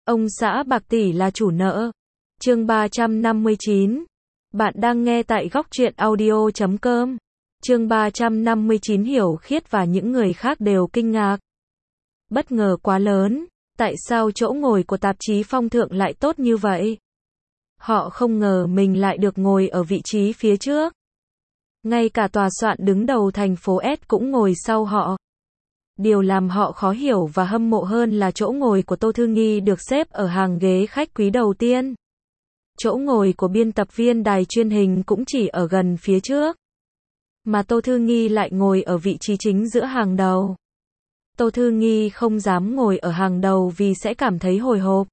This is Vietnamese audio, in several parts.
Ông xã bạc tỷ là chủ nợ. Chương 359. Bạn đang nghe tại góc truyện audio.com. Chương 359 Hiểu Khiết và những người khác đều kinh ngạc. Bất ngờ quá lớn, tại sao chỗ ngồi của tạp chí Phong Thượng lại tốt như vậy? Họ không ngờ mình lại được ngồi ở vị trí phía trước. Ngay cả tòa soạn đứng đầu thành phố S cũng ngồi sau họ. Điều làm họ khó hiểu và hâm mộ hơn là chỗ ngồi của Tô Thư Nghi được xếp ở hàng ghế khách quý đầu tiên. Chỗ ngồi của biên tập viên đài truyền hình cũng chỉ ở gần phía trước. Mà Tô Thư Nghi lại ngồi ở vị trí chính giữa hàng đầu. Tô Thư Nghi không dám ngồi ở hàng đầu vì sẽ cảm thấy hồi hộp.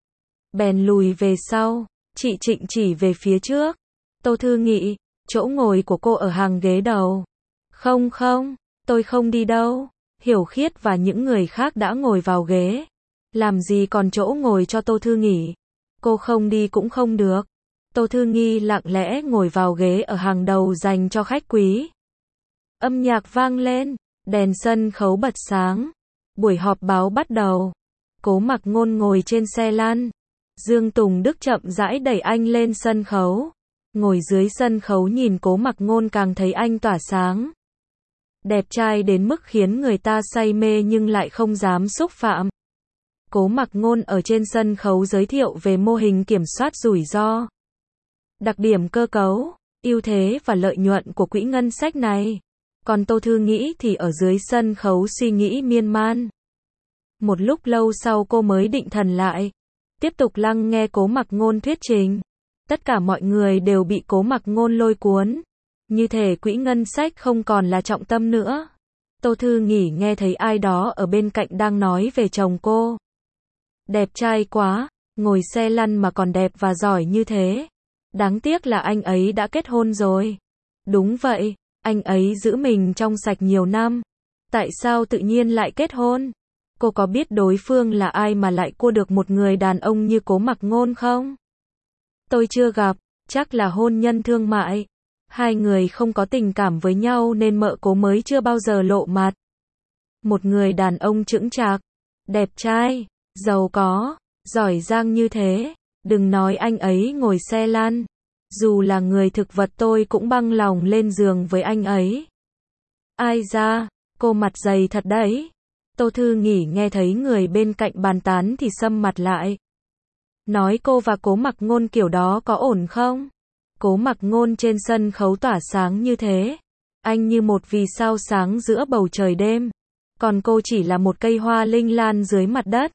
Bèn lùi về sau, chị Trịnh chỉ về phía trước. Tô Thư Nghi, chỗ ngồi của cô ở hàng ghế đầu. Không, tôi không đi đâu. Hiểu Khiết và những người khác đã ngồi vào ghế. Làm gì còn chỗ ngồi cho Tô Thư Nghi? Cô không đi cũng không được. Tô Thư Nghi lặng lẽ ngồi vào ghế ở hàng đầu dành cho khách quý. Âm nhạc vang lên, đèn sân khấu bật sáng. Buổi họp báo bắt đầu. Cố Mặc Ngôn ngồi trên xe lăn. Dương Tùng Đức chậm rãi đẩy anh lên sân khấu. Ngồi dưới sân khấu nhìn Cố Mặc Ngôn càng thấy anh tỏa sáng. Đẹp trai đến mức khiến người ta say mê nhưng lại không dám xúc phạm. Cố Mặc Ngôn ở trên sân khấu giới thiệu về mô hình kiểm soát rủi ro, đặc điểm cơ cấu, ưu thế và lợi nhuận của quỹ ngân sách này. Còn Tô Thư Nghi thì ở dưới sân khấu suy nghĩ miên man. Một lúc lâu sau cô mới định thần lại, tiếp tục lắng nghe Cố Mặc Ngôn thuyết trình. Tất cả mọi người đều bị Cố Mặc Ngôn lôi cuốn. Như thể quỹ ngân sách không còn là trọng tâm nữa. Tô Thư Nghi nghe thấy ai đó ở bên cạnh đang nói về chồng cô. Đẹp trai quá, ngồi xe lăn mà còn đẹp và giỏi như thế. Đáng tiếc là anh ấy đã kết hôn rồi. Đúng vậy, anh ấy giữ mình trong sạch nhiều năm. Tại sao tự nhiên lại kết hôn? Cô có biết đối phương là ai mà lại cua được một người đàn ông như Cố Mặc Ngôn không? Tôi chưa gặp, chắc là hôn nhân thương mại. Hai người không có tình cảm với nhau nên mợ Cố mới chưa bao giờ lộ mặt. Một người đàn ông chững chạc, đẹp trai, giàu có, giỏi giang như thế, đừng nói anh ấy ngồi xe lăn. Dù là người thực vật tôi cũng băng lòng lên giường với anh ấy. Ai da, cô mặt dày thật đấy. Tô Thư Nghi nghe thấy người bên cạnh bàn tán thì sầm mặt lại. Nói cô và Cố Mặc Ngôn kiểu đó có ổn không? Cố Mặc Ngôn trên sân khấu tỏa sáng như thế. Anh như một vì sao sáng giữa bầu trời đêm. Còn cô chỉ là một cây hoa linh lan dưới mặt đất.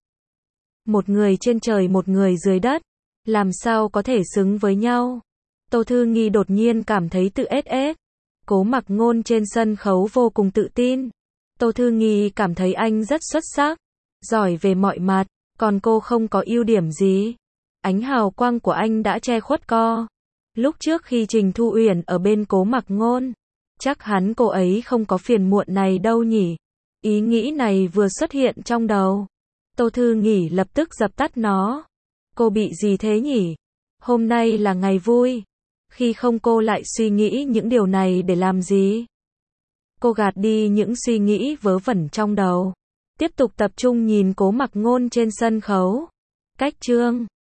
Một người trên trời một người dưới đất. Làm sao có thể xứng với nhau? Tô Thư Nghi đột nhiên cảm thấy tự ết. Cố Mặc Ngôn trên sân khấu vô cùng tự tin. Tô Thư Nghi cảm thấy anh rất xuất sắc. Giỏi về mọi mặt. Còn cô không có ưu điểm gì. Ánh hào quang của anh đã che khuất cô. Lúc trước khi Trình Thu Uyển ở bên Cố Mặc Ngôn, chắc hẳn cô ấy không có phiền muộn này đâu nhỉ. Ý nghĩ này vừa xuất hiện trong đầu. Tô Thư Nghi lập tức dập tắt nó. Cô bị gì thế nhỉ? Hôm nay là ngày vui. Khi không cô lại suy nghĩ những điều này để làm gì? Cô gạt đi những suy nghĩ vớ vẩn trong đầu. Tiếp tục tập trung nhìn Cố Mặc Ngôn trên sân khấu. Cách chương